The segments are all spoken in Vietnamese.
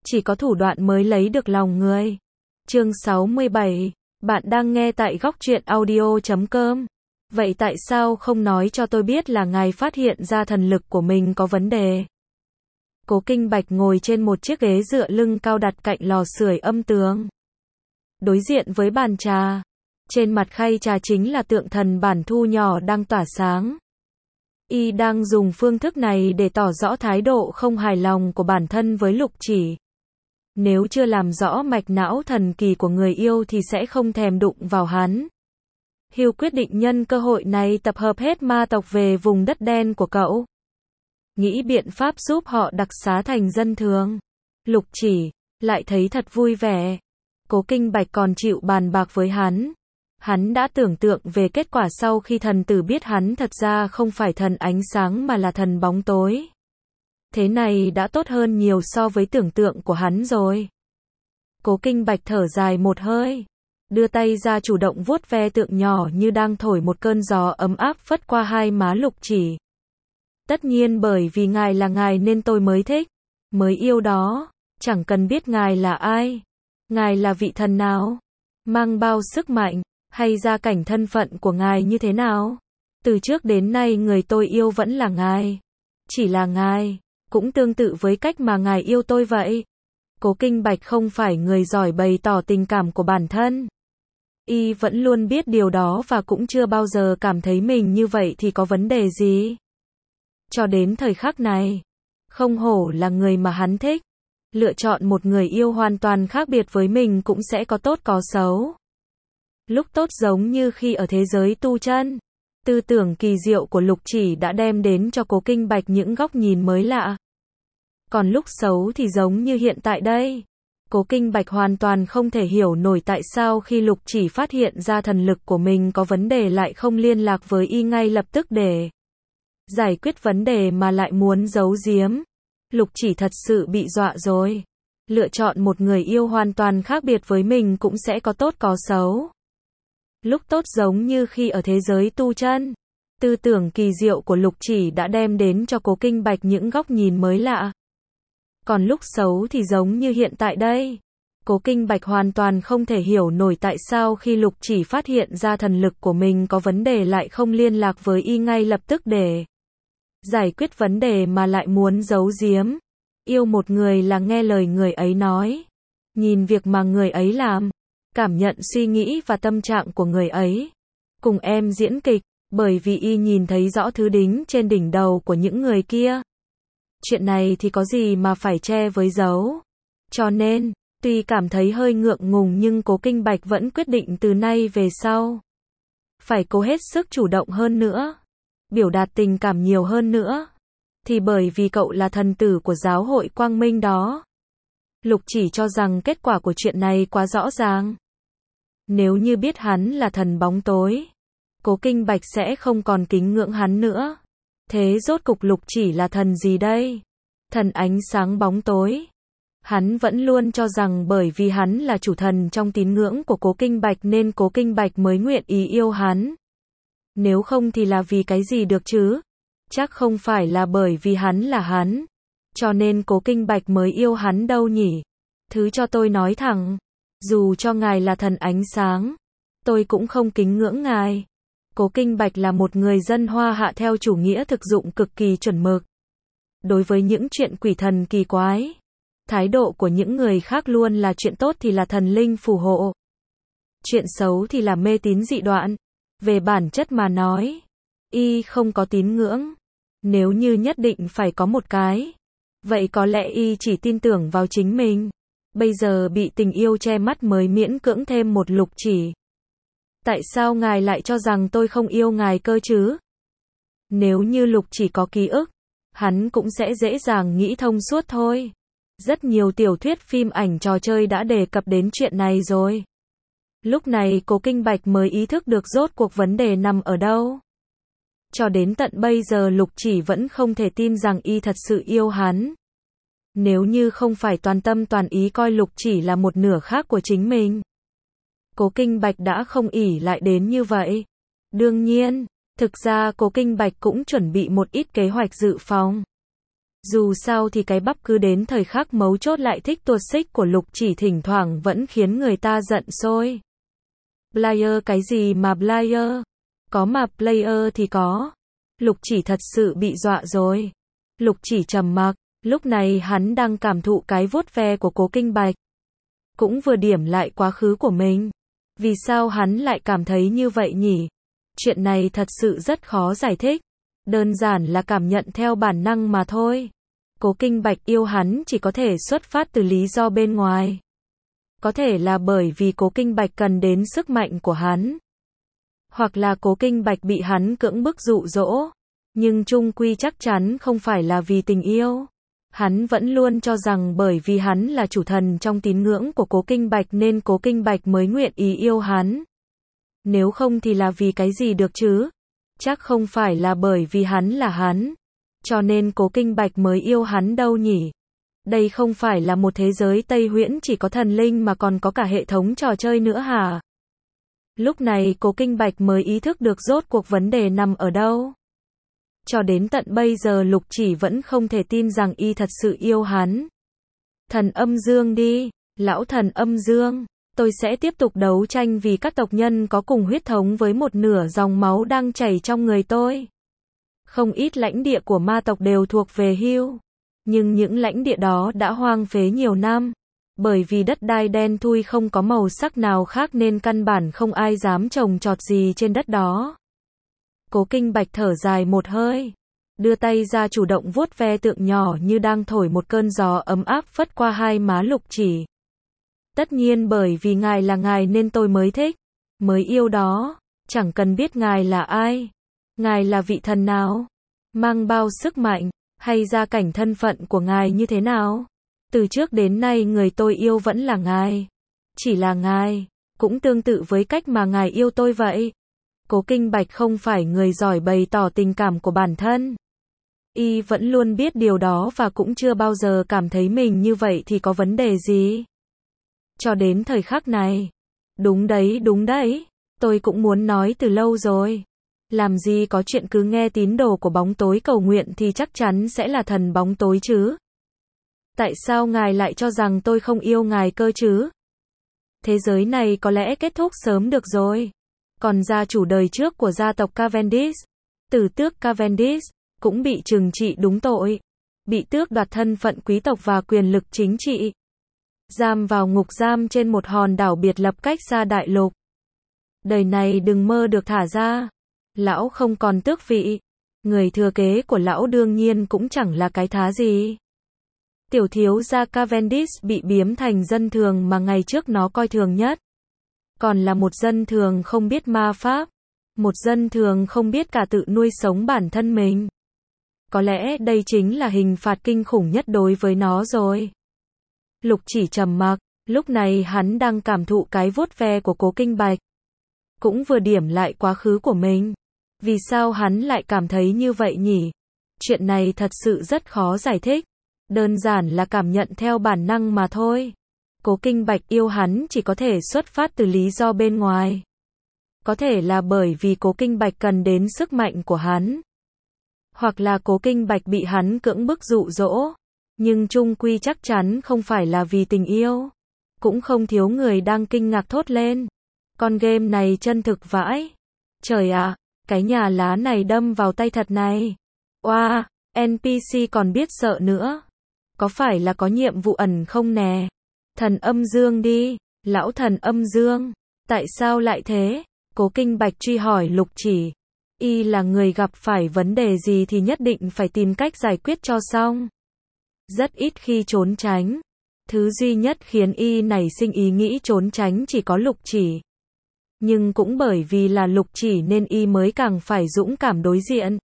Chỉ có thủ đoạn mới lấy được lòng người. Chương 67. Bạn đang nghe tại góc truyện audio.com. Vậy tại sao không nói cho tôi biết là ngài phát hiện ra thần lực của mình có vấn đề? Cố Kinh Bạch ngồi trên một chiếc ghế dựa lưng cao đặt cạnh lò sưởi âm tường. Đối diện với bàn trà. Trên mặt khay trà chính là tượng thần Bản Thu nhỏ đang tỏa sáng. Y đang dùng phương thức này để tỏ rõ thái độ không hài lòng của bản thân với Lục Chỉ. Nếu chưa làm rõ mạch não thần kỳ của người yêu thì sẽ không thèm đụng vào hắn. Hugh quyết định nhân cơ hội này tập hợp hết ma tộc về vùng đất đen của cậu. Nghĩ biện pháp giúp họ đặc xá thành dân thường. Lục Chỉ lại thấy thật vui vẻ. Cố Kinh Bạch còn chịu bàn bạc với hắn. Hắn đã tưởng tượng về kết quả sau khi thần tử biết hắn thật ra không phải thần ánh sáng mà là thần bóng tối. Thế này đã tốt hơn nhiều so với tưởng tượng của hắn rồi. Cố Kinh Bạch thở dài một hơi. Đưa tay ra chủ động vuốt ve tượng nhỏ như đang thổi một cơn gió ấm áp phất qua hai má Lục Chỉ. Tất nhiên bởi vì ngài là ngài nên tôi mới thích, mới yêu đó. Chẳng cần biết ngài là ai, ngài là vị thần nào, mang bao sức mạnh, hay gia cảnh thân phận của ngài như thế nào. Từ trước đến nay người tôi yêu vẫn là ngài. Chỉ là ngài, cũng tương tự với cách mà ngài yêu tôi vậy. Cố Kinh Bạch không phải người giỏi bày tỏ tình cảm của bản thân. Y vẫn luôn biết điều đó và cũng chưa bao giờ cảm thấy mình như vậy thì có vấn đề gì. Cho đến thời khắc này, không hổ là người mà hắn thích. Lựa chọn một người yêu hoàn toàn khác biệt với mình cũng sẽ có tốt có xấu. Lúc tốt giống như khi ở thế giới tu chân, tư tưởng kỳ diệu của Lục Chỉ đã đem đến cho Cố Kinh Bạch những góc nhìn mới lạ. Còn lúc xấu thì giống như hiện tại đây. Cố Kinh Bạch hoàn toàn không thể hiểu nổi tại sao khi Lục Chỉ phát hiện ra thần lực của mình có vấn đề lại không liên lạc với y ngay lập tức để giải quyết vấn đề mà lại muốn giấu giếm. Lục Chỉ thật sự bị dọa rồi. Lựa chọn một người yêu hoàn toàn khác biệt với mình cũng sẽ có tốt có xấu. Lúc tốt giống như khi ở thế giới tu chân, tư tưởng kỳ diệu của Lục Chỉ đã đem đến cho Cố Kinh Bạch những góc nhìn mới lạ. Còn lúc xấu thì giống như hiện tại đây. Cố Kinh Bạch hoàn toàn không thể hiểu nổi tại sao khi Lục Chỉ phát hiện ra thần lực của mình có vấn đề lại không liên lạc với y ngay lập tức để giải quyết vấn đề mà lại muốn giấu giếm. Yêu một người là nghe lời người ấy nói, nhìn việc mà người ấy làm, cảm nhận suy nghĩ và tâm trạng của người ấy. Cùng em diễn kịch, bởi vì y nhìn thấy rõ thứ đính trên đỉnh đầu của những người kia. Chuyện này thì có gì mà phải che với giấu. Cho nên, tuy cảm thấy hơi ngượng ngùng nhưng Cố Kinh Bạch vẫn quyết định từ nay về sau phải cố hết sức chủ động hơn nữa, biểu đạt tình cảm nhiều hơn nữa. Thì bởi vì cậu là thần tử của giáo hội Quang Minh đó. Lục Chỉ cho rằng kết quả của chuyện này quá rõ ràng. Nếu như biết hắn là thần bóng tối, Cố Kinh Bạch sẽ không còn kính ngưỡng hắn nữa. Thế rốt cục Lục Chỉ là thần gì đây? Thần ánh sáng bóng tối. Hắn vẫn luôn cho rằng bởi vì hắn là chủ thần trong tín ngưỡng của Cố Kinh Bạch nên Cố Kinh Bạch mới nguyện ý yêu hắn. Nếu không thì là vì cái gì được chứ? Chắc không phải là bởi vì hắn là hắn, cho nên Cố Kinh Bạch mới yêu hắn đâu nhỉ? Thứ cho tôi nói thẳng, dù cho ngài là thần ánh sáng, tôi cũng không kính ngưỡng ngài. Cố Kinh Bạch là một người dân Hoa Hạ theo chủ nghĩa thực dụng cực kỳ chuẩn mực. Đối với những chuyện quỷ thần kỳ quái, thái độ của những người khác luôn là chuyện tốt thì là thần linh phù hộ, chuyện xấu thì là mê tín dị đoan. Về bản chất mà nói, y không có tín ngưỡng. Nếu như nhất định phải có một cái, vậy có lẽ y chỉ tin tưởng vào chính mình. Bây giờ bị tình yêu che mắt mới miễn cưỡng thêm một Lục Chỉ. Tại sao ngài lại cho rằng tôi không yêu ngài cơ chứ? Nếu như Lục Chỉ có ký ức, hắn cũng sẽ dễ dàng nghĩ thông suốt thôi. Rất nhiều tiểu thuyết phim ảnh trò chơi đã đề cập đến chuyện này rồi. Lúc này Cố Kinh Bạch mới ý thức được rốt cuộc vấn đề nằm ở đâu. Cho đến tận bây giờ Lục Chỉ vẫn không thể tin rằng y thật sự yêu hắn. Nếu như không phải toàn tâm toàn ý coi Lục Chỉ là một nửa khác của chính mình, Cố Kinh Bạch đã không ỷ lại đến như vậy. Đương nhiên, thực ra Cố Kinh Bạch cũng chuẩn bị một ít kế hoạch dự phòng. Dù sao thì cái bắp cứ đến thời khắc mấu chốt lại thích tuột xích của Lục Chỉ thỉnh thoảng vẫn khiến người ta giận sôi. Player cái gì mà player? Có mà player thì có. Lục Chỉ thật sự bị dọa rồi. Lục Chỉ trầm mặc, lúc này hắn đang cảm thụ cái vuốt ve của Cố Kinh Bạch. Cũng vừa điểm lại quá khứ của mình. Vì sao hắn lại cảm thấy như vậy nhỉ? Chuyện này thật sự rất khó giải thích. Đơn giản là cảm nhận theo bản năng mà thôi. Cố Kinh Bạch yêu hắn chỉ có thể xuất phát từ lý do bên ngoài. Có thể là bởi vì Cố Kinh Bạch cần đến sức mạnh của hắn. Hoặc là Cố Kinh Bạch bị hắn cưỡng bức dụ dỗ. Nhưng chung quy chắc chắn không phải là vì tình yêu. Hắn vẫn luôn cho rằng bởi vì hắn là chủ thần trong tín ngưỡng của Cố Kinh Bạch nên Cố Kinh Bạch mới nguyện ý yêu hắn. Nếu không thì là vì cái gì được chứ? Chắc không phải là bởi vì hắn là hắn. Cho nên Cố Kinh Bạch mới yêu hắn đâu nhỉ? Đây không phải là một thế giới Tây Huyễn chỉ có thần linh mà còn có cả hệ thống trò chơi nữa hả? Lúc này Cố Kinh Bạch mới ý thức được rốt cuộc vấn đề nằm ở đâu. Cho đến tận bây giờ Lục Chỉ vẫn không thể tin rằng y thật sự yêu hắn. Thần âm dương đi, lão thần âm dương, tôi sẽ tiếp tục đấu tranh vì các tộc nhân có cùng huyết thống với một nửa dòng máu đang chảy trong người tôi. Không ít lãnh địa của ma tộc đều thuộc về Hưu, nhưng những lãnh địa đó đã hoang phế nhiều năm. Bởi vì đất đai đen thui không có màu sắc nào khác nên căn bản không ai dám trồng trọt gì trên đất đó. Cố Kinh Bạch thở dài một hơi, đưa tay ra chủ động vuốt ve tượng nhỏ như đang thổi một cơn gió ấm áp phất qua hai má Lục Chỉ. Tất nhiên bởi vì ngài là ngài nên tôi mới thích, mới yêu đó, chẳng cần biết ngài là ai, ngài là vị thần nào, mang bao sức mạnh, hay gia cảnh thân phận của ngài như thế nào. Từ trước đến nay người tôi yêu vẫn là ngài, chỉ là ngài, cũng tương tự với cách mà ngài yêu tôi vậy. Cố Kinh Bạch không phải người giỏi bày tỏ tình cảm của bản thân. Y vẫn luôn biết điều đó và cũng chưa bao giờ cảm thấy mình như vậy thì có vấn đề gì. Cho đến thời khắc này. Đúng đấy, tôi cũng muốn nói từ lâu rồi. Làm gì có chuyện cứ nghe tín đồ của bóng tối cầu nguyện thì chắc chắn sẽ là thần bóng tối chứ. Tại sao ngài lại cho rằng tôi không yêu ngài cơ chứ? Thế giới này có lẽ kết thúc sớm được rồi. Còn gia chủ đời trước của gia tộc Cavendish, tử tước Cavendish, cũng bị trừng trị đúng tội. Bị tước đoạt thân phận quý tộc và quyền lực chính trị. Giam vào ngục giam trên một hòn đảo biệt lập cách xa đại lục. Đời này đừng mơ được thả ra. Lão không còn tước vị. Người thừa kế của lão đương nhiên cũng chẳng là cái thá gì. Tiểu thiếu gia Cavendish bị biếm thành dân thường mà ngày trước nó coi thường nhất. Còn là một dân thường không biết ma pháp. Một dân thường không biết cả tự nuôi sống bản thân mình. Có lẽ đây chính là hình phạt kinh khủng nhất đối với nó rồi. Lục Chỉ trầm mặc, lúc này hắn đang cảm thụ cái vuốt ve của Cố Kinh Bạch. Cũng vừa điểm lại quá khứ của mình. Vì sao hắn lại cảm thấy như vậy nhỉ? Chuyện này thật sự rất khó giải thích. Đơn giản là cảm nhận theo bản năng mà thôi. Cố Kinh Bạch yêu hắn chỉ có thể xuất phát từ lý do bên ngoài. Có thể là bởi vì Cố Kinh Bạch cần đến sức mạnh của hắn. Hoặc là Cố Kinh Bạch bị hắn cưỡng bức dụ dỗ. Nhưng chung quy chắc chắn không phải là vì tình yêu. Cũng không thiếu người đang kinh ngạc thốt lên. Con game này chân thực vãi. Trời ạ, cái nhà lá này đâm vào tay thật này. Oa, NPC còn biết sợ nữa. Có phải là có nhiệm vụ ẩn không nè? Thần âm dương đi, lão thần âm dương. Tại sao lại thế? Cố Kinh Bạch truy hỏi Lục Chỉ. Y là người gặp phải vấn đề gì thì nhất định phải tìm cách giải quyết cho xong. Rất ít khi trốn tránh. Thứ duy nhất khiến y nảy sinh ý nghĩ trốn tránh chỉ có Lục Chỉ. Nhưng cũng bởi vì là Lục Chỉ nên y mới càng phải dũng cảm đối diện.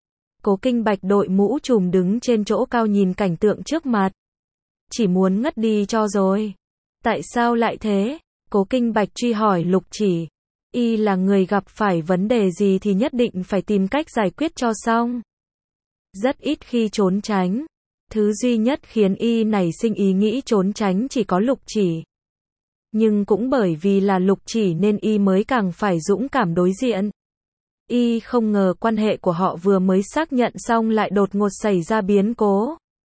Cố Kinh Bạch đội mũ trùm đứng trên chỗ cao nhìn cảnh tượng trước mặt. Chỉ muốn ngất đi cho rồi. Tại sao lại thế? Cố Kinh Bạch truy hỏi Lục Chỉ. Y là người gặp phải vấn đề gì thì nhất định phải tìm cách giải quyết cho xong. Rất ít khi trốn tránh. Thứ duy nhất khiến y nảy sinh ý nghĩ trốn tránh chỉ có Lục Chỉ. Nhưng cũng bởi vì là Lục Chỉ nên y mới càng phải dũng cảm đối diện. Y không ngờ quan hệ của họ vừa mới xác nhận xong lại đột ngột xảy ra biến cố.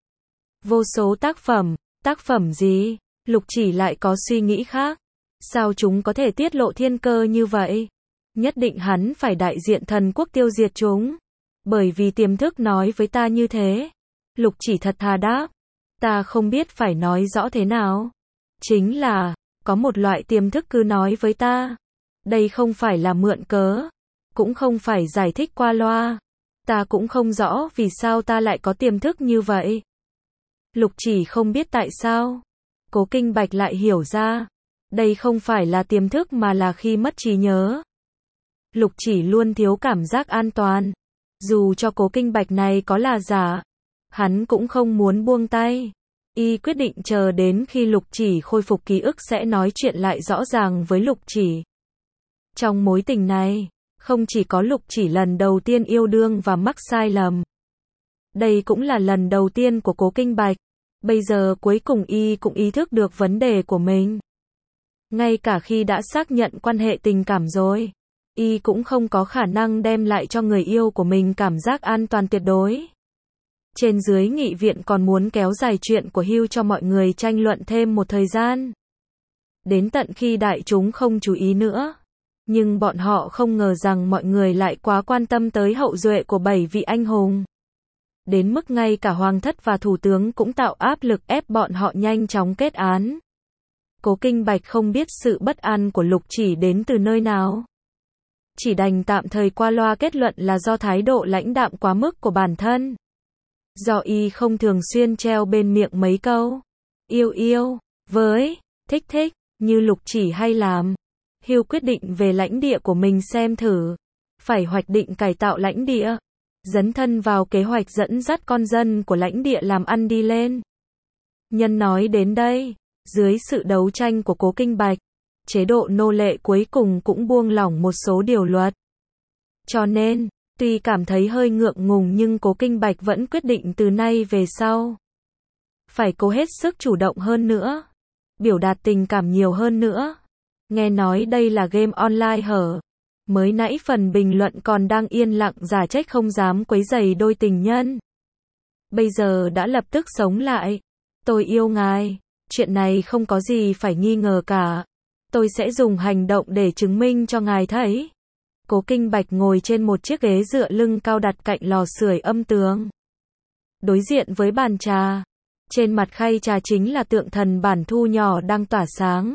Vô số tác phẩm gì? Lục Chỉ lại có suy nghĩ khác. Sao chúng có thể tiết lộ thiên cơ như vậy? Nhất định hắn phải đại diện thần quốc tiêu diệt chúng. Bởi vì tiềm thức nói với ta như thế. Lục Chỉ thật thà đáp. Ta không biết phải nói rõ thế nào. Chính là, có một loại tiềm thức cứ nói với ta. Đây không phải là mượn cớ. Cũng không phải giải thích qua loa. Ta cũng không rõ vì sao ta lại có tiềm thức như vậy. Lục Chỉ không biết tại sao. Cố Kinh Bạch lại hiểu ra. Đây không phải là tiềm thức mà là khi mất trí nhớ. Lục Chỉ luôn thiếu cảm giác an toàn. Dù cho Cố Kinh Bạch này có là giả, hắn cũng không muốn buông tay. Y quyết định chờ đến khi Lục Chỉ khôi phục ký ức sẽ nói chuyện lại rõ ràng với Lục Chỉ. Trong mối tình này, không chỉ có Lục Chỉ lần đầu tiên yêu đương và mắc sai lầm. Đây cũng là lần đầu tiên của Cố Kinh Bạch. Bây giờ cuối cùng Y cũng ý thức được vấn đề của mình. Ngay cả khi đã xác nhận quan hệ tình cảm rồi, Y cũng không có khả năng đem lại cho người yêu của mình cảm giác an toàn tuyệt đối. Trên dưới nghị viện còn muốn kéo dài chuyện của Hugh cho mọi người tranh luận thêm một thời gian. Đến tận khi đại chúng không chú ý nữa. Nhưng bọn họ không ngờ rằng mọi người lại quá quan tâm tới hậu duệ của 7 vị anh hùng. Đến mức ngay cả hoàng thất và thủ tướng cũng tạo áp lực ép bọn họ nhanh chóng kết án. Cố Kinh Bạch không biết sự bất an của Lục Chỉ đến từ nơi nào. Chỉ đành tạm thời qua loa kết luận là do thái độ lãnh đạm quá mức của bản thân. Do Y không thường xuyên treo bên miệng mấy câu yêu với thích như Lục Chỉ hay làm. Hugh quyết định về lãnh địa của mình xem thử. Phải hoạch định cải tạo lãnh địa. Dấn thân vào kế hoạch dẫn dắt con dân của lãnh địa làm ăn đi lên. Nhân nói đến đây, dưới sự đấu tranh của Cố Kinh Bạch, chế độ nô lệ cuối cùng cũng buông lỏng một số điều luật. Cho nên, tuy cảm thấy hơi ngượng ngùng nhưng Cố Kinh Bạch vẫn quyết định từ nay về sau phải cố hết sức chủ động hơn nữa, biểu đạt tình cảm nhiều hơn nữa. Nghe nói đây là game online hở. Mới nãy phần bình luận còn đang yên lặng giả trách không dám quấy rầy đôi tình nhân. Bây giờ đã lập tức sống lại. Tôi yêu ngài. Chuyện này không có gì phải nghi ngờ cả. Tôi sẽ dùng hành động để chứng minh cho ngài thấy. Cố Kinh Bạch ngồi trên một chiếc ghế dựa lưng cao đặt cạnh lò sưởi âm tường. Đối diện với bàn trà. Trên mặt khay trà chính là tượng thần bản thu nhỏ đang tỏa sáng.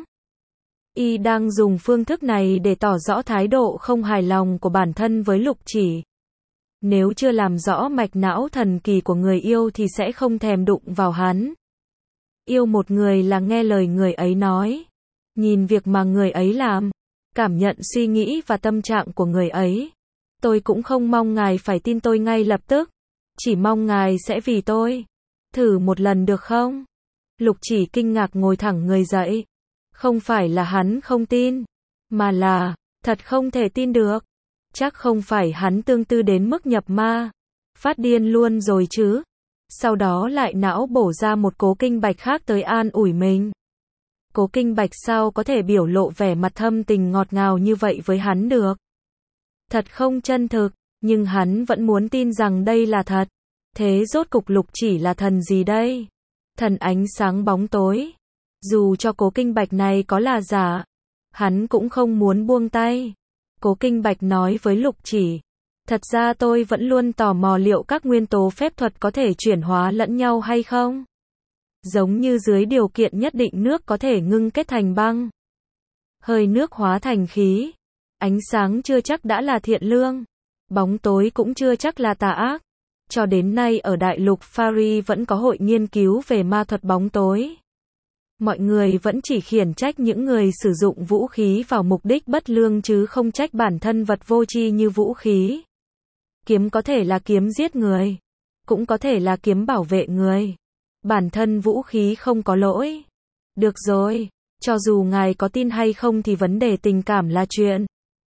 Y đang dùng phương thức này để tỏ rõ thái độ không hài lòng của bản thân với Lục Chỉ. Nếu chưa làm rõ mạch não thần kỳ của người yêu thì sẽ không thèm đụng vào hắn. Yêu một người là nghe lời người ấy nói, nhìn việc mà người ấy làm, cảm nhận suy nghĩ và tâm trạng của người ấy. Tôi cũng không mong ngài phải tin tôi ngay lập tức, chỉ mong ngài sẽ vì tôi thử một lần được không? Lục Chỉ kinh ngạc ngồi thẳng người dậy. Không phải là hắn không tin, mà là thật không thể tin được. Chắc không phải hắn tương tư đến mức nhập ma, phát điên luôn rồi chứ. Sau đó lại não bổ ra một Cố Kinh Bạch khác tới an ủi mình. Cố Kinh Bạch sao có thể biểu lộ vẻ mặt thâm tình ngọt ngào như vậy với hắn được? Thật không chân thực, nhưng hắn vẫn muốn tin rằng đây là thật. Thế rốt cục Lục Chỉ là thần gì đây? Thần ánh sáng bóng tối. Dù cho Cố Kinh Bạch này có là giả, hắn cũng không muốn buông tay. Cố Kinh Bạch nói với Lục Chỉ, thật ra tôi vẫn luôn tò mò liệu các nguyên tố phép thuật có thể chuyển hóa lẫn nhau hay không? Giống như dưới điều kiện nhất định nước có thể ngưng kết thành băng, hơi nước hóa thành khí, ánh sáng chưa chắc đã là thiện lương, bóng tối cũng chưa chắc là tà ác. Cho đến nay ở đại lục Fairy vẫn có hội nghiên cứu về ma thuật bóng tối. Mọi người vẫn chỉ khiển trách những người sử dụng vũ khí vào mục đích bất lương chứ không trách bản thân vật vô tri như vũ khí. Kiếm có thể là kiếm giết người, cũng có thể là kiếm bảo vệ người. Bản thân vũ khí không có lỗi. Được rồi, cho dù ngài có tin hay không thì vấn đề tình cảm là chuyện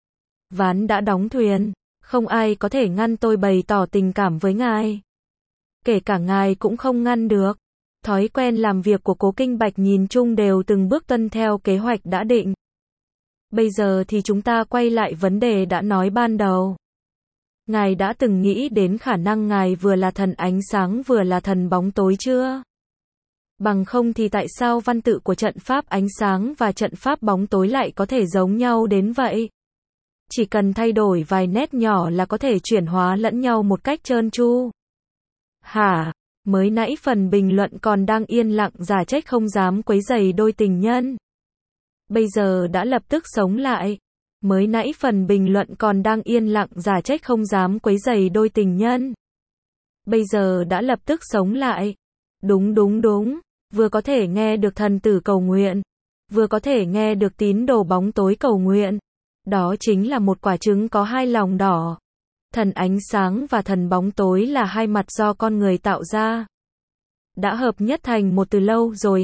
ván đã đóng thuyền, không ai có thể ngăn tôi bày tỏ tình cảm với ngài. Kể cả ngài cũng không ngăn được. Thói quen làm việc của Cố Kinh Bạch nhìn chung đều từng bước tuân theo kế hoạch đã định. Bây giờ thì chúng ta quay lại vấn đề đã nói ban đầu. Ngài đã từng nghĩ đến khả năng ngài vừa là thần ánh sáng vừa là thần bóng tối chưa? Bằng không thì tại sao văn tự của trận pháp ánh sáng và trận pháp bóng tối lại có thể giống nhau đến vậy? Chỉ cần thay đổi vài nét nhỏ là có thể chuyển hóa lẫn nhau một cách trơn tru. Hả? Mới nãy phần bình luận còn đang yên lặng giả trách không dám quấy rầy đôi tình nhân. Bây giờ đã lập tức sống lại. Mới nãy phần bình luận còn đang yên lặng giả trách không dám quấy rầy đôi tình nhân. Bây giờ đã lập tức sống lại. Đúng đúng đúng. Vừa có thể nghe được thần tử cầu nguyện. Vừa có thể nghe được tín đồ bóng tối cầu nguyện. Đó chính là một quả trứng có hai lòng đỏ. Thần ánh sáng và thần bóng tối là hai mặt do con người tạo ra. Đã hợp nhất thành một từ lâu rồi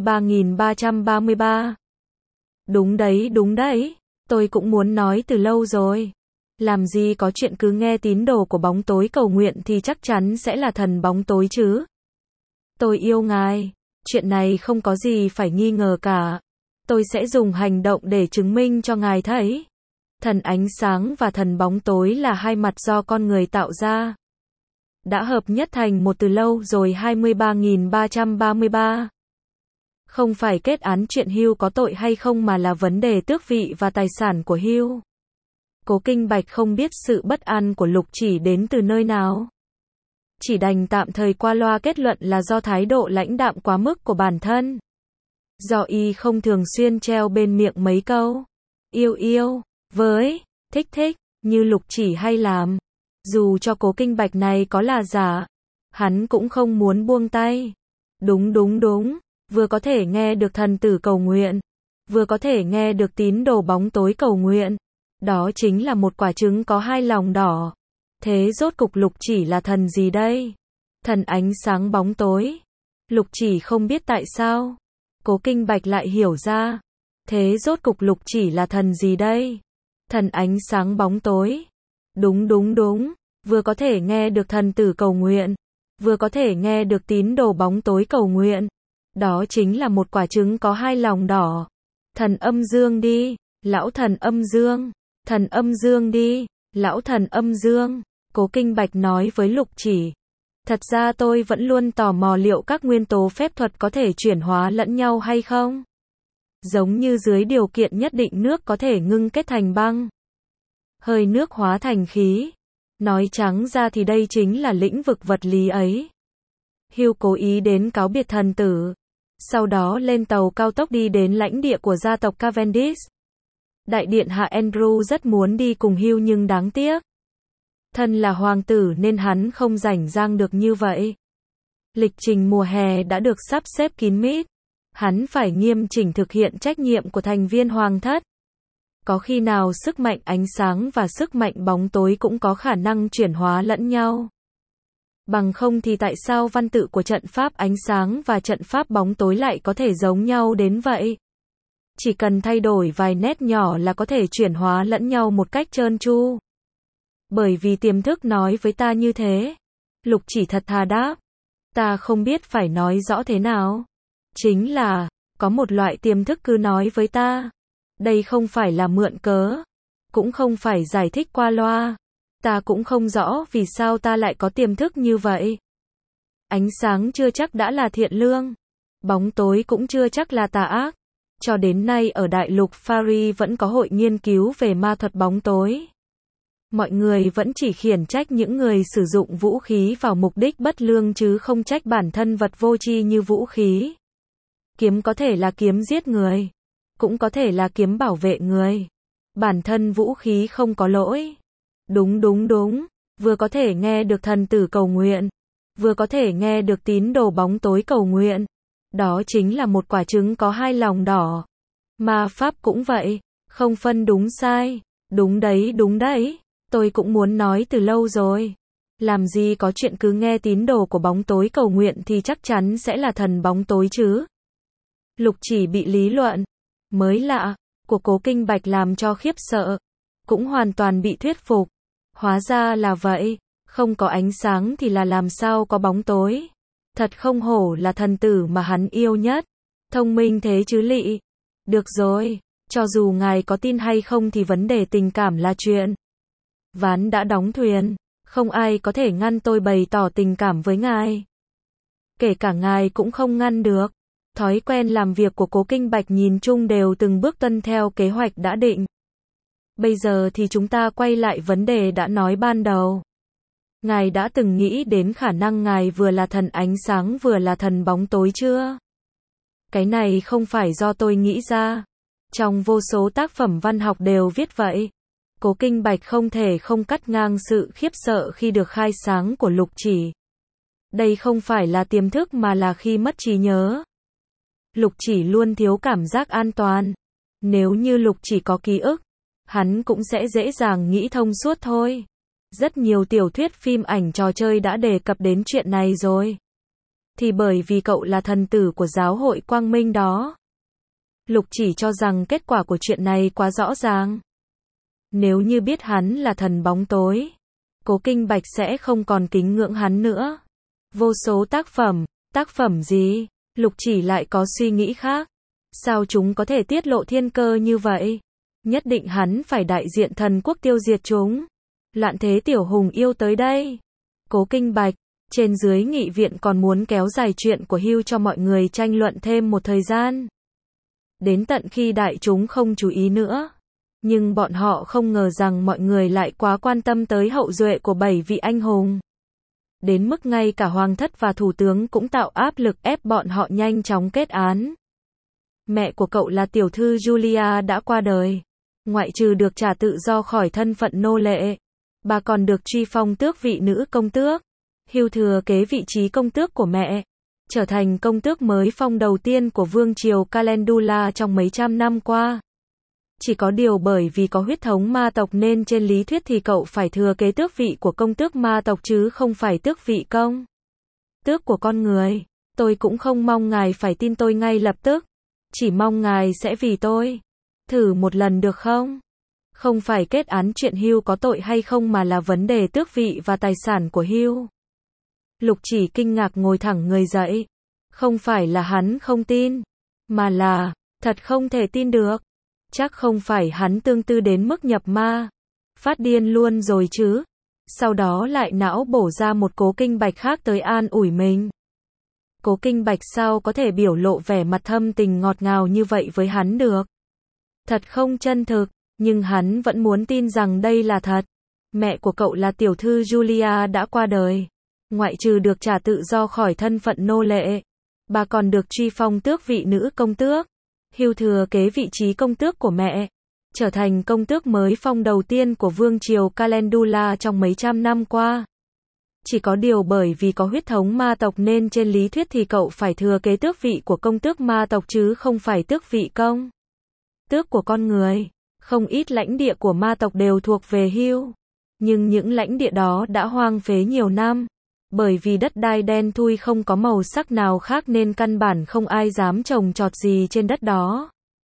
23.333. Đúng đấy. Tôi cũng muốn nói từ lâu rồi. Làm gì có chuyện cứ nghe tín đồ của bóng tối cầu nguyện thì chắc chắn sẽ là thần bóng tối chứ. Tôi yêu ngài. Chuyện này không có gì phải nghi ngờ cả. Tôi sẽ dùng hành động để chứng minh cho ngài thấy. Thần ánh sáng và thần bóng tối là hai mặt do con người tạo ra. Đã hợp nhất thành một từ lâu rồi 23.333. Không phải kết án chuyện Hugh có tội hay không mà là vấn đề tước vị và tài sản của Hugh. Cố Kinh Bạch không biết sự bất an của Lục Chỉ đến từ nơi nào. Chỉ đành tạm thời qua loa kết luận là do thái độ lãnh đạm quá mức của bản thân. Do y không thường xuyên treo bên miệng mấy câu yêu, với, thích, như Lục Chỉ hay làm. Dù cho Cố Kinh Bạch này có là giả, hắn cũng không muốn buông tay. Đúng. Vừa có thể nghe được thần tử cầu nguyện. Vừa có thể nghe được tín đồ bóng tối cầu nguyện. Đó chính là một quả trứng có hai lòng đỏ. Thế rốt cục Lục Chỉ là thần gì đây? Thần ánh sáng bóng tối. Lục Chỉ không biết tại sao. Cố Kinh Bạch lại hiểu ra. Thế rốt cục Lục Chỉ là thần gì đây? Thần ánh sáng bóng tối. Đúng. Vừa có thể nghe được thần tử cầu nguyện. Vừa có thể nghe được tín đồ bóng tối cầu nguyện. Đó chính là một quả trứng có hai lòng đỏ. Thần âm dương đi, lão thần âm dương. Thần âm dương đi, lão thần âm dương. Cố Kinh Bạch nói với Lục Chỉ. Thật ra tôi vẫn luôn tò mò liệu các nguyên tố phép thuật có thể chuyển hóa lẫn nhau hay không? Giống như dưới điều kiện nhất định nước có thể ngưng kết thành băng. Hơi nước hóa thành khí. Nói trắng ra thì đây chính là lĩnh vực vật lý ấy. Hugh cố ý đến cáo biệt thần tử. Sau đó lên tàu cao tốc đi đến lãnh địa của gia tộc Cavendish. Đại điện hạ Andrew rất muốn đi cùng Hugh nhưng đáng tiếc. Thân là hoàng tử nên hắn không rảnh rang được như vậy. Lịch trình mùa hè đã được sắp xếp kín mít. Hắn phải nghiêm chỉnh thực hiện trách nhiệm của thành viên hoàng thất. Có khi nào sức mạnh ánh sáng và sức mạnh bóng tối cũng có khả năng chuyển hóa lẫn nhau. Bằng không thì tại sao văn tự của trận pháp ánh sáng và trận pháp bóng tối lại có thể giống nhau đến vậy? Chỉ cần thay đổi vài nét nhỏ là có thể chuyển hóa lẫn nhau một cách trơn tru. Bởi vì tiềm thức nói với ta như thế. Lục Chỉ thật thà đáp. Ta không biết phải nói rõ thế nào. Chính là, có một loại tiềm thức cứ nói với ta. Đây không phải là mượn cớ. Cũng không phải giải thích qua loa. Ta cũng không rõ vì sao ta lại có tiềm thức như vậy. Ánh sáng chưa chắc đã là thiện lương. Bóng tối cũng chưa chắc là tà ác. Cho đến nay ở đại lục Fari vẫn có hội nghiên cứu về ma thuật bóng tối. Mọi người vẫn chỉ khiển trách những người sử dụng vũ khí vào mục đích bất lương chứ không trách bản thân vật vô tri như vũ khí. Kiếm có thể là kiếm giết người. Cũng có thể là kiếm bảo vệ người. Bản thân vũ khí không có lỗi. Đúng. Vừa có thể nghe được thần tử cầu nguyện. Vừa có thể nghe được tín đồ bóng tối cầu nguyện. Đó chính là một quả trứng có hai lòng đỏ. Ma pháp cũng vậy. Không phân đúng sai. Đúng đấy. Tôi cũng muốn nói từ lâu rồi. Làm gì có chuyện cứ nghe tín đồ của bóng tối cầu nguyện thì chắc chắn sẽ là thần bóng tối chứ. Lục Chỉ bị lý luận mới lạ của Cố Kinh Bạch làm cho khiếp sợ. Cũng hoàn toàn bị thuyết phục. Hóa ra là vậy. Không có ánh sáng thì là làm sao có bóng tối. Thật không hổ là thần tử mà hắn yêu nhất. Thông minh thế chứ lị. Được rồi. Cho dù ngài có tin hay không thì vấn đề tình cảm là chuyện. Ván đã đóng thuyền. Không ai có thể ngăn tôi bày tỏ tình cảm với ngài. Kể cả ngài cũng không ngăn được. Thói quen làm việc của Cố Kinh Bạch nhìn chung đều từng bước tuân theo kế hoạch đã định. Bây giờ thì chúng ta quay lại vấn đề đã nói ban đầu. Ngài đã từng nghĩ đến khả năng ngài vừa là thần ánh sáng vừa là thần bóng tối chưa? Cái này không phải do tôi nghĩ ra. Trong vô số tác phẩm văn học đều viết vậy. Cố Kinh Bạch không thể không cắt ngang sự khiếp sợ khi được khai sáng của Lục Chỉ. Đây không phải là tiềm thức mà là khi mất trí nhớ. Lục Chỉ luôn thiếu cảm giác an toàn. Nếu như Lục Chỉ có ký ức, hắn cũng sẽ dễ dàng nghĩ thông suốt thôi. Rất nhiều tiểu thuyết phim ảnh trò chơi đã đề cập đến chuyện này rồi. Thì bởi vì cậu là thần tử của giáo hội quang minh đó. Lục Chỉ cho rằng kết quả của chuyện này quá rõ ràng. Nếu như biết hắn là thần bóng tối, Cố Kinh Bạch sẽ không còn kính ngưỡng hắn nữa. Vô số tác phẩm gì? Lục Chỉ lại có suy nghĩ khác. Sao chúng có thể tiết lộ thiên cơ như vậy? Nhất định hắn phải đại diện thần quốc tiêu diệt chúng. Loạn thế tiểu hùng yêu tới đây. Cố Kinh Bạch, trên dưới nghị viện còn muốn kéo dài chuyện của Hugh cho mọi người tranh luận thêm một thời gian. Đến tận khi đại chúng không chú ý nữa. Nhưng bọn họ không ngờ rằng mọi người lại quá quan tâm tới hậu duệ của 7 vị anh hùng. Đến mức ngay cả hoàng thất và thủ tướng cũng tạo áp lực ép bọn họ nhanh chóng kết án. Mẹ của cậu là tiểu thư Julia đã qua đời. Ngoại trừ được trả tự do khỏi thân phận nô lệ, bà còn được truy phong tước vị nữ công tước. Hugh thừa kế vị trí công tước của mẹ, trở thành công tước mới phong đầu tiên của vương triều Calendula trong mấy trăm năm qua. Chỉ có điều bởi vì có huyết thống ma tộc nên trên lý thuyết thì cậu phải thừa kế tước vị của công tước ma tộc chứ không phải tước vị công tước của con người. Tôi cũng không mong ngài phải tin tôi ngay lập tức. Chỉ mong ngài sẽ vì tôi thử một lần được không? Không phải kết án chuyện Hugh có tội hay không mà là vấn đề tước vị và tài sản của Hugh. Lục Chỉ kinh ngạc ngồi thẳng người dậy. Không phải là hắn không tin, mà là thật không thể tin được. Chắc không phải hắn tương tư đến mức nhập ma, phát điên luôn rồi chứ. Sau đó lại não bổ ra một Cố Kinh Bạch khác tới an ủi mình. Cố Kinh Bạch sao có thể biểu lộ vẻ mặt thâm tình ngọt ngào như vậy với hắn được. Thật không chân thực, nhưng hắn vẫn muốn tin rằng đây là thật. Mẹ của cậu là tiểu thư Julia đã qua đời. Ngoại trừ được trả tự do khỏi thân phận nô lệ, bà còn được truy phong tước vị nữ công tước. Hugh thừa kế vị trí công tước của mẹ, trở thành công tước mới phong đầu tiên của vương triều Calendula trong mấy trăm năm qua. Chỉ có điều bởi vì có huyết thống ma tộc nên trên lý thuyết thì cậu phải thừa kế tước vị của công tước ma tộc chứ không phải tước vị công tước của con người. Không ít lãnh địa của ma tộc đều thuộc về Hugh, nhưng những lãnh địa đó đã hoang phế nhiều năm. Bởi vì đất đai đen thui không có màu sắc nào khác nên căn bản không ai dám trồng trọt gì trên đất đó.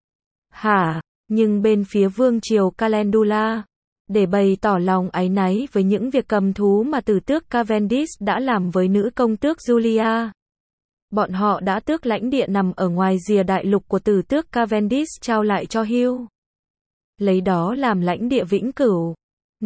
Nhưng bên phía vương triều Calendula, để bày tỏ lòng áy náy với những việc cầm thú mà tử tước Cavendish đã làm với nữ công tước Julia, bọn họ đã tước lãnh địa nằm ở ngoài rìa đại lục của tử tước Cavendish trao lại cho Hugh, lấy đó làm lãnh địa vĩnh cửu.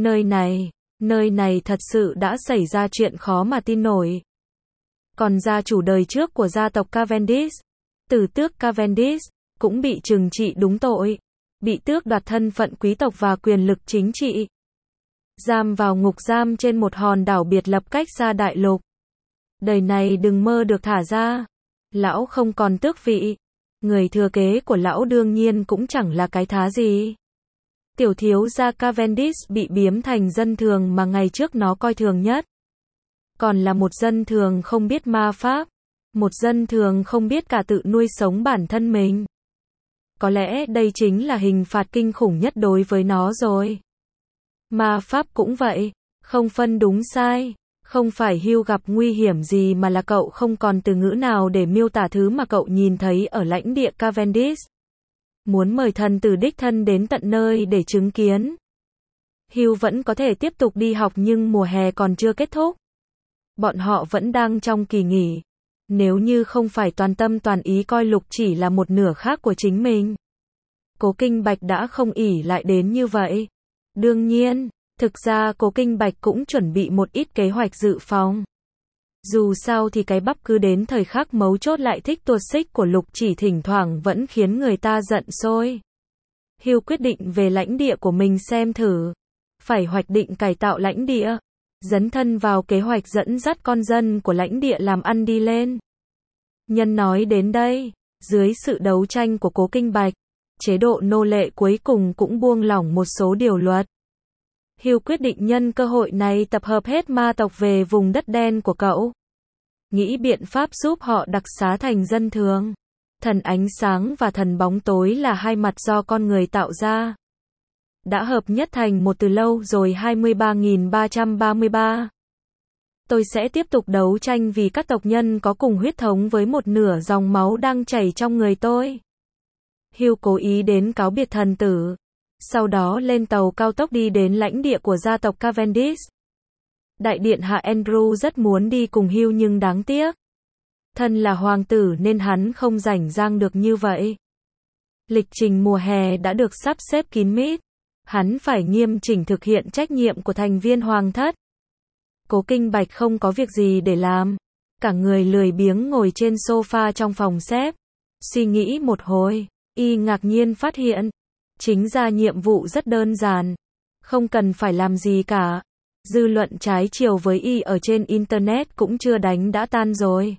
Nơi này thật sự đã xảy ra chuyện khó mà tin nổi. Còn gia chủ đời trước của gia tộc Cavendish, tử tước Cavendish, cũng bị trừng trị đúng tội, bị tước đoạt thân phận quý tộc và quyền lực chính trị, giam vào ngục giam trên một hòn đảo biệt lập cách xa đại lục. Đời này đừng mơ được thả ra. Lão không còn tước vị, người thừa kế của lão đương nhiên cũng chẳng là cái thá gì. Tiểu thiếu gia Cavendish bị biếm thành dân thường mà ngày trước nó coi thường nhất. Còn là một dân thường không biết ma pháp, một dân thường không biết cả tự nuôi sống bản thân mình. Có lẽ đây chính là hình phạt kinh khủng nhất đối với nó rồi. Ma pháp cũng vậy, không phân đúng sai. Không phải Hugh gặp nguy hiểm gì mà là cậu không còn từ ngữ nào để miêu tả thứ mà cậu nhìn thấy ở lãnh địa Cavendish. Muốn mời thần tử đích thân đến tận nơi để chứng kiến. Hugh vẫn có thể tiếp tục đi học nhưng mùa hè còn chưa kết thúc. Bọn họ vẫn đang trong kỳ nghỉ. Nếu như không phải toàn tâm toàn ý coi Lục Chỉ là một nửa khác của chính mình, Cố Kinh Bạch đã không ỷ lại đến như vậy. Đương nhiên, thực ra Cố Kinh Bạch cũng chuẩn bị một ít kế hoạch dự phòng. Dù sao thì cái bắp cứ đến thời khắc mấu chốt lại thích tuột xích của Lục Chỉ thỉnh thoảng vẫn khiến người ta giận sôi. Hugh quyết định về lãnh địa của mình xem thử. Phải hoạch định cải tạo lãnh địa. Dấn thân vào kế hoạch dẫn dắt con dân của lãnh địa làm ăn đi lên. Nhân nói đến đây, dưới sự đấu tranh của Cố Kinh Bạch, chế độ nô lệ cuối cùng cũng buông lỏng một số điều luật. Hugh quyết định nhân cơ hội này tập hợp hết ma tộc về vùng đất đen của cậu. Nghĩ biện pháp giúp họ đặc xá thành dân thường. Thần ánh sáng và thần bóng tối là hai mặt do con người tạo ra. Đã hợp nhất thành một từ lâu rồi 23.333. Tôi sẽ tiếp tục đấu tranh vì các tộc nhân có cùng huyết thống với một nửa dòng máu đang chảy trong người tôi. Hugh cố ý đến cáo biệt thần tử. Sau đó lên tàu cao tốc đi đến lãnh địa của gia tộc Cavendish. Đại điện hạ Andrew rất muốn đi cùng Hugh nhưng đáng tiếc. Thân là hoàng tử nên hắn không rảnh rang được như vậy. Lịch trình mùa hè đã được sắp xếp kín mít. Hắn phải nghiêm chỉnh thực hiện trách nhiệm của thành viên hoàng thất. Cố Kinh Bạch không có việc gì để làm. Cả người lười biếng ngồi trên sofa trong phòng xếp. Suy nghĩ một hồi, y ngạc nhiên phát hiện. Chính ra nhiệm vụ rất đơn giản. Không cần phải làm gì cả. Dư luận trái chiều với y ở trên Internet cũng chưa đánh đã tan rồi.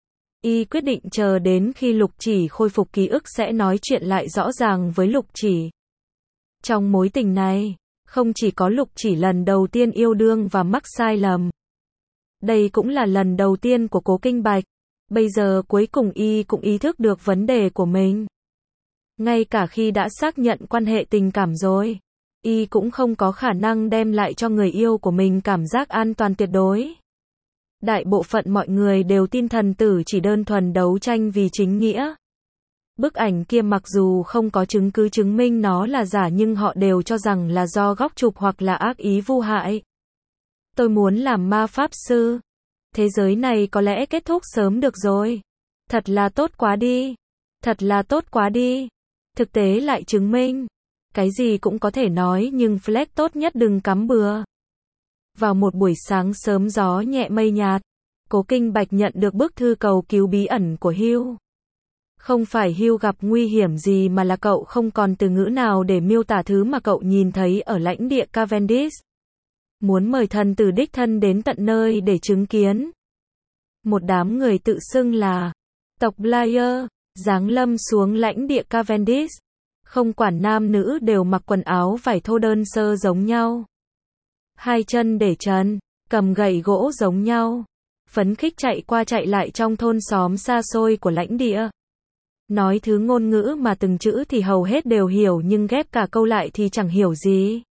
Y quyết định chờ đến khi Lục Chỉ khôi phục ký ức sẽ nói chuyện lại rõ ràng với Lục Chỉ. Trong mối tình này, không chỉ có Lục Chỉ lần đầu tiên yêu đương và mắc sai lầm. Đây cũng là lần đầu tiên của Cố Kinh Bạch. Bây giờ cuối cùng y cũng ý thức được vấn đề của mình. Ngay cả khi đã xác nhận quan hệ tình cảm rồi, y cũng không có khả năng đem lại cho người yêu của mình cảm giác an toàn tuyệt đối. Đại bộ phận mọi người đều tin thần tử chỉ đơn thuần đấu tranh vì chính nghĩa. Bức ảnh kia mặc dù không có chứng cứ chứng minh nó là giả nhưng họ đều cho rằng là do góc chụp hoặc là ác ý vu hại. Tôi muốn làm ma pháp sư. Thế giới này có lẽ kết thúc sớm được rồi. Thật là tốt quá đi. Thật là tốt quá đi. Thực tế lại chứng minh. Cái gì cũng có thể nói nhưng flex tốt nhất đừng cắm bừa. Vào một buổi sáng sớm gió nhẹ mây nhạt, Cố Kinh Bạch nhận được bức thư cầu cứu bí ẩn của Hugh. Không phải Hugh gặp nguy hiểm gì mà là cậu không còn từ ngữ nào để miêu tả thứ mà cậu nhìn thấy ở lãnh địa Cavendish. Muốn mời thần tử đích thân đến tận nơi để chứng kiến. Một đám người tự xưng là tộc Blair, giáng lâm xuống lãnh địa Cavendish. Không quản nam nữ đều mặc quần áo vải thô đơn sơ giống nhau. Hai chân để trần, cầm gậy gỗ giống nhau. Phấn khích chạy qua chạy lại trong thôn xóm xa xôi của lãnh địa. Nói thứ ngôn ngữ mà từng chữ thì hầu hết đều hiểu nhưng ghép cả câu lại thì chẳng hiểu gì.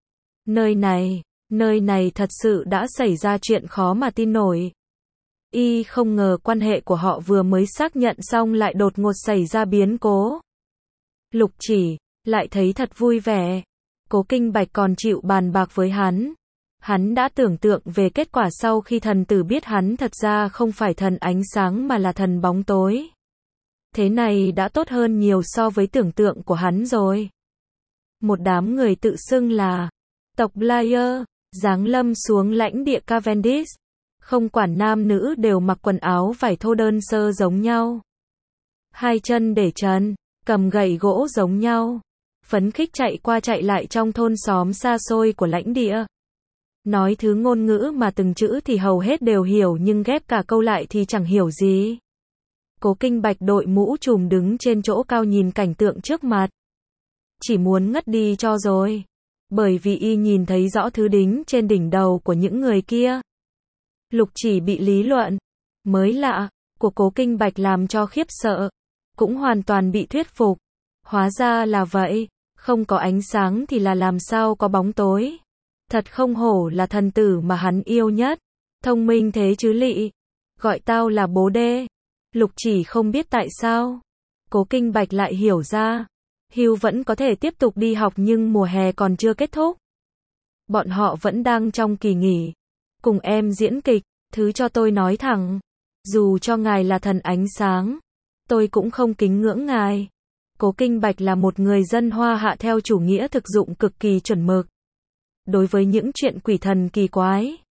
Nơi này thật sự đã xảy ra chuyện khó mà tin nổi. Y không ngờ quan hệ của họ vừa mới xác nhận xong lại đột ngột xảy ra biến cố. Lục Chỉ lại thấy thật vui vẻ. Cố Kinh Bạch còn chịu bàn bạc với hắn. Hắn đã tưởng tượng về kết quả sau khi thần tử biết hắn thật ra không phải thần ánh sáng mà là thần bóng tối. Thế này đã tốt hơn nhiều so với tưởng tượng của hắn rồi. Một đám người tự xưng là tộc Blair, giáng lâm xuống lãnh địa Cavendish. Không quản nam nữ đều mặc quần áo vải thô đơn sơ giống nhau. Hai chân để trần, cầm gậy gỗ giống nhau. Phấn khích chạy qua chạy lại trong thôn xóm xa xôi của lãnh địa. Nói thứ ngôn ngữ mà từng chữ thì hầu hết đều hiểu nhưng ghép cả câu lại thì chẳng hiểu gì. Cố Kinh Bạch đội mũ trùm đứng trên chỗ cao nhìn cảnh tượng trước mặt. Chỉ muốn ngất đi cho rồi. Bởi vì y nhìn thấy rõ thứ đính trên đỉnh đầu của những người kia. Lục Chỉ bị lý luận mới lạ của Cố Kinh Bạch làm cho khiếp sợ. Cũng hoàn toàn bị thuyết phục. Hóa ra là vậy. Không có ánh sáng thì là làm sao có bóng tối. Thật không hổ là thần tử mà hắn yêu nhất. Thông minh thế chứ lị. Gọi tao là bố đê. Lục Chỉ không biết tại sao. Cố Kinh Bạch lại hiểu ra. Hugh vẫn có thể tiếp tục đi học nhưng mùa hè còn chưa kết thúc. Bọn họ vẫn đang trong kỳ nghỉ. Cùng em diễn kịch, thứ cho tôi nói thẳng. Dù cho ngài là thần ánh sáng, tôi cũng không kính ngưỡng ngài. Cố Kinh Bạch là một người dân Hoa Hạ theo chủ nghĩa thực dụng cực kỳ chuẩn mực. Đối với những chuyện quỷ thần kỳ quái,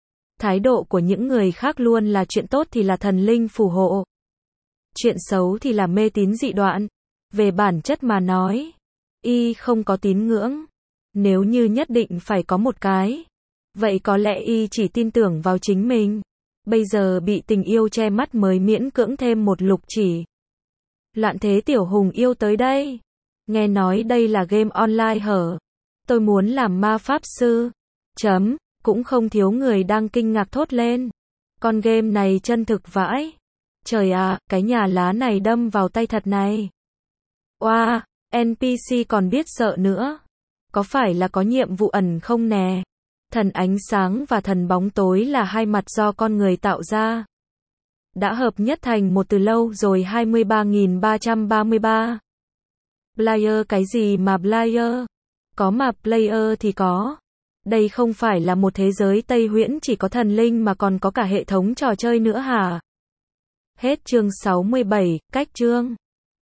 Thái độ của những người khác luôn là chuyện tốt thì là thần linh phù hộ. Chuyện xấu thì là mê tín dị đoan. Về bản chất mà nói, y không có tín ngưỡng. Nếu như nhất định phải có một cái, vậy có lẽ y chỉ tin tưởng vào chính mình. Bây giờ bị tình yêu che mắt mới miễn cưỡng thêm một lục chỉ. Loạn thế tiểu hùng yêu tới đây. Nghe nói đây là game online hở? Tôi muốn làm ma pháp sư. Cũng không thiếu người đang kinh ngạc thốt lên. Con game này chân thực vãi. Trời ạ, cái nhà lá này đâm vào tay thật này. Oa, NPC còn biết sợ nữa. Có phải là có nhiệm vụ ẩn không nè? Thần ánh sáng và thần bóng tối là hai mặt do con người tạo ra. Đã hợp nhất thành một từ lâu rồi. 23.333. Player cái gì mà player? Có mà player thì có. Đây không phải là một thế giới Tây Huyễn chỉ có thần linh mà còn có cả hệ thống trò chơi nữa hả? Hết chương 67, cách chương.